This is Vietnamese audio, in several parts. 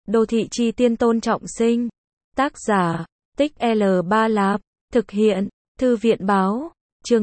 Đô thị chi tiên Tôn Trọng Sinh. Tác giả, Tích L3 Lạp. Thực hiện, Thư viện báo. Chương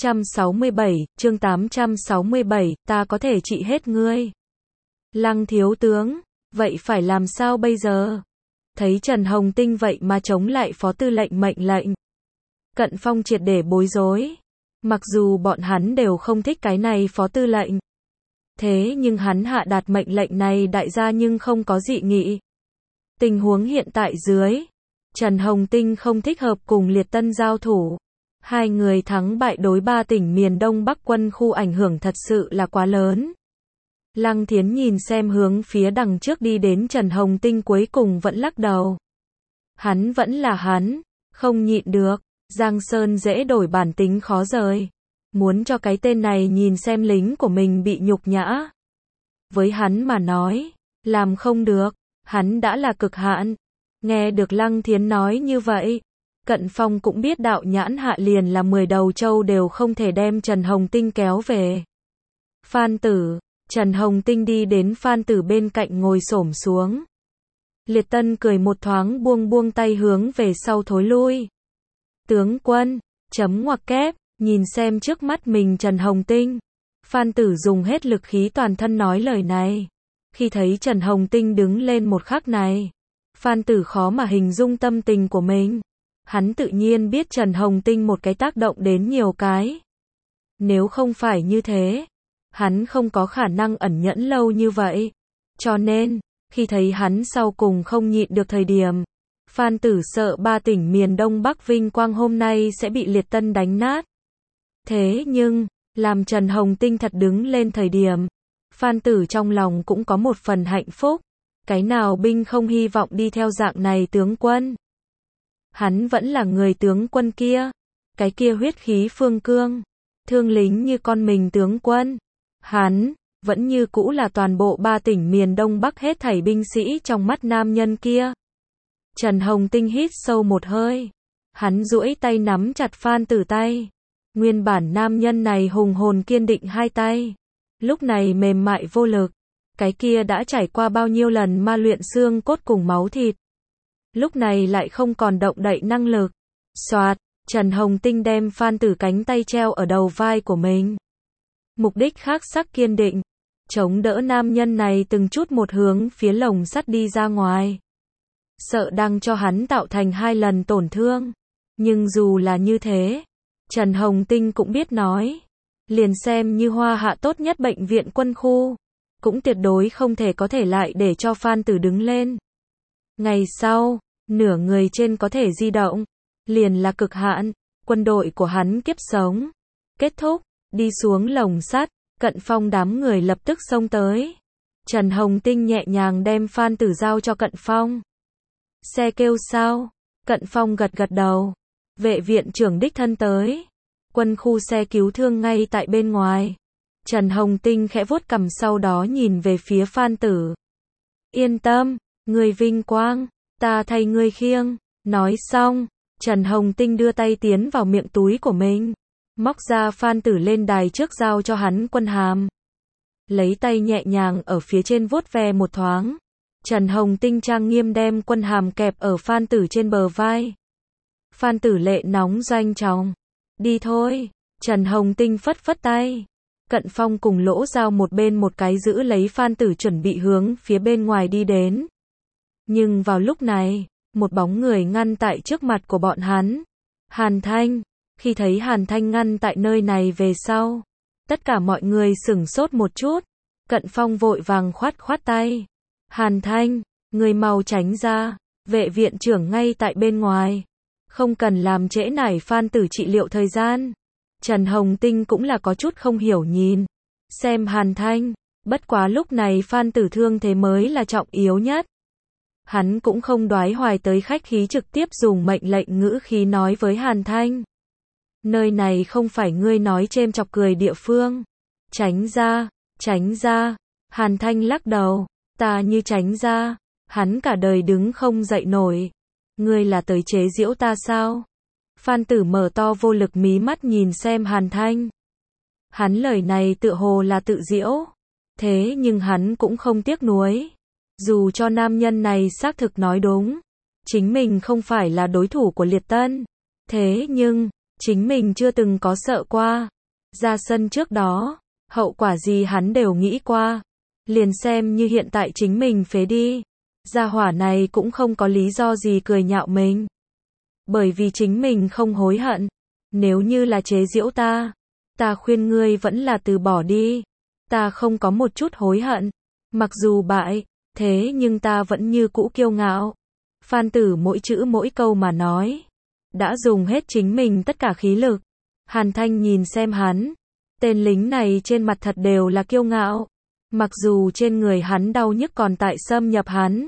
867, ta có thể trị hết ngươi. Lăng thiếu tướng, vậy phải làm sao bây giờ? Thấy Trần Hồng Tinh vậy mà chống lại phó tư lệnh mệnh lệnh. Cận Phong triệt để bối rối. Mặc dù bọn hắn đều không thích cái này phó tư lệnh. Thế nhưng hắn hạ đạt mệnh lệnh này đại gia nhưng không có dị nghị. Tình huống hiện tại dưới, Trần Hồng Tinh không thích hợp cùng Liệt Tân giao thủ. Hai người thắng bại đối 3 tỉnh miền Đông Bắc quân khu ảnh hưởng thật sự là quá lớn. Lăng Thiến nhìn xem hướng phía đằng trước đi đến Trần Hồng Tinh cuối cùng vẫn lắc đầu. Hắn vẫn là hắn, không nhịn được, Giang Sơn dễ đổi bản tính khó rời. Muốn cho cái tên này nhìn xem lính của mình bị nhục nhã. Với hắn mà nói, làm không được, hắn đã là cực hạn. Nghe được Lăng Thiến nói như vậy, Cận Phong cũng biết đạo nhãn hạ liền là 10 đầu trâu đều không thể đem Trần Hồng Tinh kéo về. Phan Tử, Trần Hồng Tinh đi đến Phan Tử bên cạnh ngồi xổm xuống. Liệt Tân cười một thoáng buông tay hướng về sau thối lui. Tướng quân, chấm ngoặc kép, nhìn xem trước mắt mình Trần Hồng Tinh. Phan Tử dùng hết lực khí toàn thân nói lời này. Khi thấy Trần Hồng Tinh đứng lên một khắc này, Phan Tử khó mà hình dung tâm tình của mình. Hắn tự nhiên biết Trần Hồng Tinh một cái tác động đến nhiều cái. Nếu không phải như thế, hắn không có khả năng ẩn nhẫn lâu như vậy. Cho nên, khi thấy hắn sau cùng không nhịn được thời điểm, Phan Tử sợ 3 tỉnh miền Đông Bắc vinh quang hôm nay sẽ bị Liệt Tân đánh nát. Thế nhưng, làm Trần Hồng Tinh thật đứng lên thời điểm, Phan Tử trong lòng cũng có một phần hạnh phúc. Cái nào binh không hy vọng đi theo dạng này tướng quân. Hắn vẫn là người tướng quân kia. Cái kia huyết khí phương cương. Thương lính như con mình tướng quân. Hắn, vẫn như cũ là toàn bộ 3 tỉnh miền Đông Bắc hết thảy binh sĩ trong mắt nam nhân kia. Trần Hồng Tinh hít sâu một hơi. Hắn duỗi tay nắm chặt Phan Tử tay. Nguyên bản nam nhân này hùng hồn kiên định hai tay. Lúc này mềm mại vô lực. Cái kia đã trải qua bao nhiêu lần ma luyện xương cốt cùng máu thịt. Lúc này lại không còn động đậy năng lực. Soạt, Trần Hồng Tinh đem Phan Tử cánh tay treo ở đầu vai của mình. Mục đích khác sắc kiên định. Chống đỡ nam nhân này từng chút một hướng phía lồng sắt đi ra ngoài. Sợ đang cho hắn tạo thành 2 lần tổn thương. Nhưng dù là như thế, Trần Hồng Tinh cũng biết nói. Liền xem như Hoa Hạ tốt nhất bệnh viện quân khu. Cũng tuyệt đối không thể có thể lại để cho Phan Tử đứng lên. Ngày sau, nửa người trên có thể di động. Liền là cực hạn, quân đội của hắn kiếp sống. Kết thúc, đi xuống lồng sắt, Cận Phong đám người lập tức xông tới. Trần Hồng Tinh nhẹ nhàng đem Phan Tử giao cho Cận Phong. Xe kêu sao? Cận Phong gật đầu. Vệ viện trưởng đích thân tới. Quân khu xe cứu thương ngay tại bên ngoài. Trần Hồng Tinh khẽ vuốt cằm sau đó nhìn về phía Phan Tử. Yên tâm, người vinh quang, ta thay ngươi khiêng. Nói xong, Trần Hồng Tinh đưa tay tiến vào miệng túi của mình. Móc ra Phan Tử lên đài trước giao cho hắn quân hàm. Lấy tay nhẹ nhàng ở phía trên vuốt ve một thoáng. Trần Hồng Tinh trang nghiêm đem quân hàm kẹp ở Phan Tử trên bờ vai. Phan Tử lệ nóng doanh trọng. Đi thôi, Trần Hồng Tinh phất phất tay. Cận Phong cùng Lỗ Giao một bên một cái giữ lấy Phan Tử chuẩn bị hướng phía bên ngoài đi đến. Nhưng vào lúc này, một bóng người ngăn tại trước mặt của bọn hắn. Hàn Thanh. Khi thấy Hàn Thanh ngăn tại nơi này về sau, tất cả mọi người sửng sốt một chút. Cận Phong vội vàng khoát tay. Hàn Thanh, người mau tránh ra, vệ viện trưởng ngay tại bên ngoài. Không cần làm trễ nải Phan Tử trị liệu thời gian. Trần Hồng Tinh cũng là có chút không hiểu nhìn. Xem Hàn Thanh, bất quá lúc này Phan Tử thương thế mới là trọng yếu nhất. Hắn cũng không đoái hoài tới khách khí trực tiếp dùng mệnh lệnh ngữ khí nói với Hàn Thanh. Nơi này không phải ngươi nói chêm chọc cười địa phương. Tránh ra, tránh ra. Hàn Thanh lắc đầu. Ta như tránh ra. Hắn cả đời đứng không dậy nổi. Ngươi là tới chế giễu ta sao? Phan Tử mở to vô lực mí mắt nhìn xem Hàn Thanh. Hắn lời này tựa hồ là tự giễu. Thế nhưng hắn cũng không tiếc nuối. Dù cho nam nhân này xác thực nói đúng, chính mình không phải là đối thủ của Liệt Tân. Thế nhưng, chính mình chưa từng có sợ qua. Ra sân trước đó, hậu quả gì hắn đều nghĩ qua. Liền xem như hiện tại chính mình phế đi. Gia hỏa này cũng không có lý do gì cười nhạo mình. Bởi vì chính mình không hối hận. Nếu như là chế giễu ta khuyên ngươi vẫn là từ bỏ đi. Ta không có một chút hối hận. Mặc dù bại, thế nhưng ta vẫn như cũ kiêu ngạo. Phan Tử mỗi chữ mỗi câu mà nói. Đã dùng hết chính mình tất cả khí lực. Hàn Thanh nhìn xem hắn. Tên lính này trên mặt thật đều là kiêu ngạo. Mặc dù trên người hắn đau nhức còn tại xâm nhập hắn.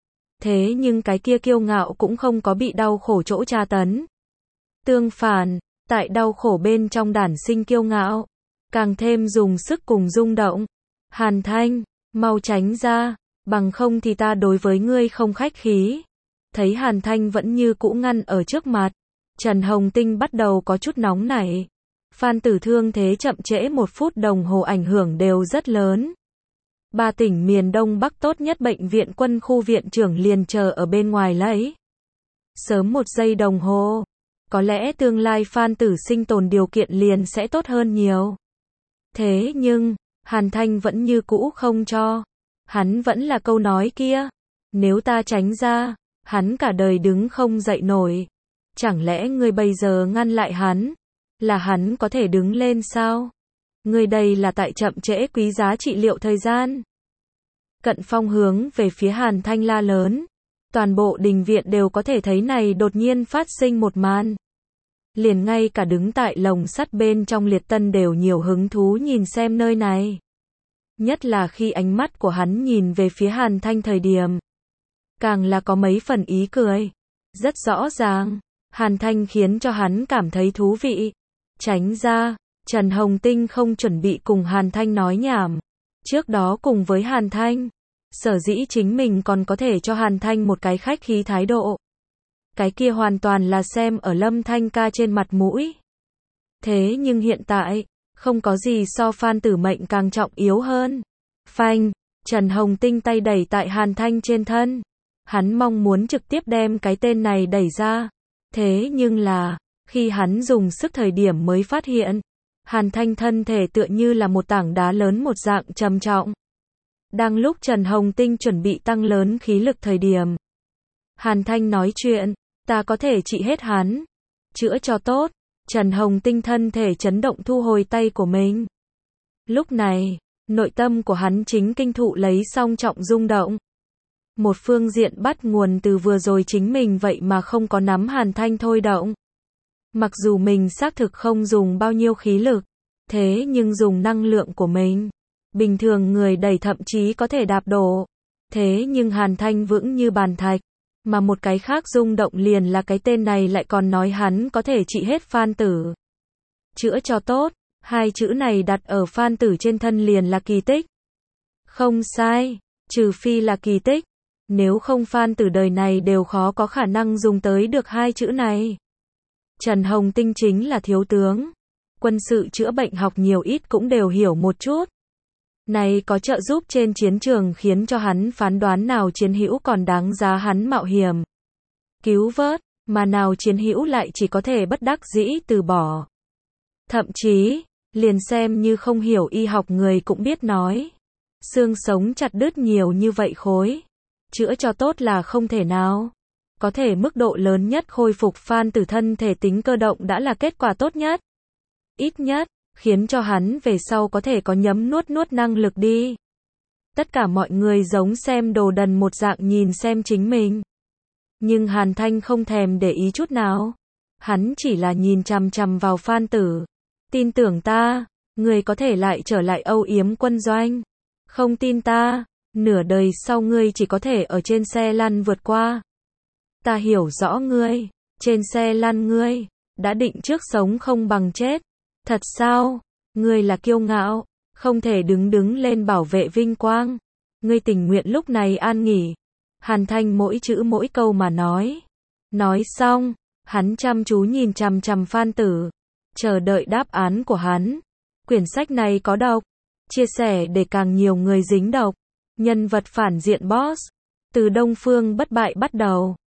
Thế nhưng cái kia kiêu ngạo cũng không có bị đau khổ chỗ tra tấn. Tương phản, tại đau khổ bên trong đản sinh kiêu ngạo. Càng thêm dùng sức cùng rung động. Hàn Thanh, mau tránh ra, bằng không thì ta đối với ngươi không khách khí. Thấy Hàn Thanh vẫn như cũ ngăn ở trước mặt. Trần Hồng Tinh bắt đầu có chút nóng nảy. Phan Tử thương thế chậm trễ 1 phút đồng hồ ảnh hưởng đều rất lớn. 3 tỉnh miền Đông Bắc tốt nhất bệnh viện quân khu viện trưởng liền chờ ở bên ngoài lấy. Sớm 1 giây đồng hồ. Có lẽ tương lai Phan Tử sinh tồn điều kiện liền sẽ tốt hơn nhiều. Thế nhưng, Hàn Thanh vẫn như cũ không cho. Hắn vẫn là câu nói kia. Nếu ta tránh ra, hắn cả đời đứng không dậy nổi. Chẳng lẽ ngươi bây giờ ngăn lại hắn, là hắn có thể đứng lên sao? Ngươi đây là tại chậm trễ quý giá trị liệu thời gian. Cận Phong hướng về phía Hàn Thanh la lớn. Toàn bộ đình viện đều có thể thấy này đột nhiên phát sinh một màn. Liền ngay cả đứng tại lồng sắt bên trong Liệt Tân đều nhiều hứng thú nhìn xem nơi này. Nhất là khi ánh mắt của hắn nhìn về phía Hàn Thanh thời điểm. Càng là có mấy phần ý cười. Rất rõ ràng, Hàn Thanh khiến cho hắn cảm thấy thú vị. Tránh ra, Trần Hồng Tinh không chuẩn bị cùng Hàn Thanh nói nhảm. Trước đó cùng với Hàn Thanh, sở dĩ chính mình còn có thể cho Hàn Thanh một cái khách khí thái độ. Cái kia hoàn toàn là xem ở Lâm Thanh ca trên mặt mũi. Thế nhưng hiện tại, không có gì so Phan Tử mệnh càng trọng yếu hơn. Phanh, Trần Hồng Tinh tay đẩy tại Hàn Thanh trên thân. Hắn mong muốn trực tiếp đem cái tên này đẩy ra. Thế nhưng là, khi hắn dùng sức thời điểm mới phát hiện, Hàn Thanh thân thể tựa như là một tảng đá lớn một dạng trầm trọng. Đang lúc Trần Hồng Tinh chuẩn bị tăng lớn khí lực thời điểm, Hàn Thanh nói chuyện, ta có thể trị hết hắn. Chữa cho tốt. Trần Hồng Tinh thân thể chấn động thu hồi tay của mình. Lúc này, nội tâm của hắn chính kinh thụ lấy song trọng rung động. Một phương diện bắt nguồn từ vừa rồi chính mình vậy mà không có nắm Hàn Thanh thôi động. Mặc dù mình xác thực không dùng bao nhiêu khí lực, thế nhưng dùng năng lượng của mình. Bình thường người đẩy thậm chí có thể đạp đổ. Thế nhưng Hàn Thanh vững như bàn thạch. Mà một cái khác rung động liền là cái tên này lại còn nói hắn có thể trị hết Phan Tử. Chữa cho tốt, 2 chữ này đặt ở Phan Tử trên thân liền là kỳ tích. Không sai, trừ phi là kỳ tích. Nếu không Phan Tử đời này đều khó có khả năng dùng tới được 2 chữ này. Trần Hồng Tinh chính là thiếu tướng. Quân sự chữa bệnh học nhiều ít cũng đều hiểu một chút. Này có trợ giúp trên chiến trường khiến cho hắn phán đoán nào chiến hữu còn đáng giá hắn mạo hiểm. Cứu vớt, mà nào chiến hữu lại chỉ có thể bất đắc dĩ từ bỏ. Thậm chí, liền xem như không hiểu y học người cũng biết nói. Xương sống chặt đứt nhiều như vậy khối. Chữa cho tốt là không thể nào. Có thể mức độ lớn nhất khôi phục Phan Tử thân thể tính cơ động đã là kết quả tốt nhất. Ít nhất, khiến cho hắn về sau có thể có nhấm nuốt năng lực đi. Tất cả mọi người giống xem đồ đần một dạng nhìn xem chính mình. Nhưng Hàn Thanh không thèm để ý chút nào. Hắn chỉ là nhìn chằm chằm vào Phan Tử. Tin tưởng ta, ngươi có thể lại trở lại Âu Yếm quân doanh. Không tin ta, nửa đời sau ngươi chỉ có thể ở trên xe lăn vượt qua. Ta hiểu rõ ngươi, trên xe lăn ngươi, đã định trước sống không bằng chết. Thật sao? Ngươi là kiêu ngạo, không thể đứng lên bảo vệ vinh quang. Ngươi tình nguyện lúc này an nghỉ. Hàn Thanh mỗi chữ mỗi câu mà nói. Nói xong, hắn chăm chú nhìn chằm chằm Phan Tử, chờ đợi đáp án của hắn. Quyển sách này có độc, chia sẻ để càng nhiều người dính độc. Nhân vật phản diện boss. Từ Đông Phương bất bại bắt đầu.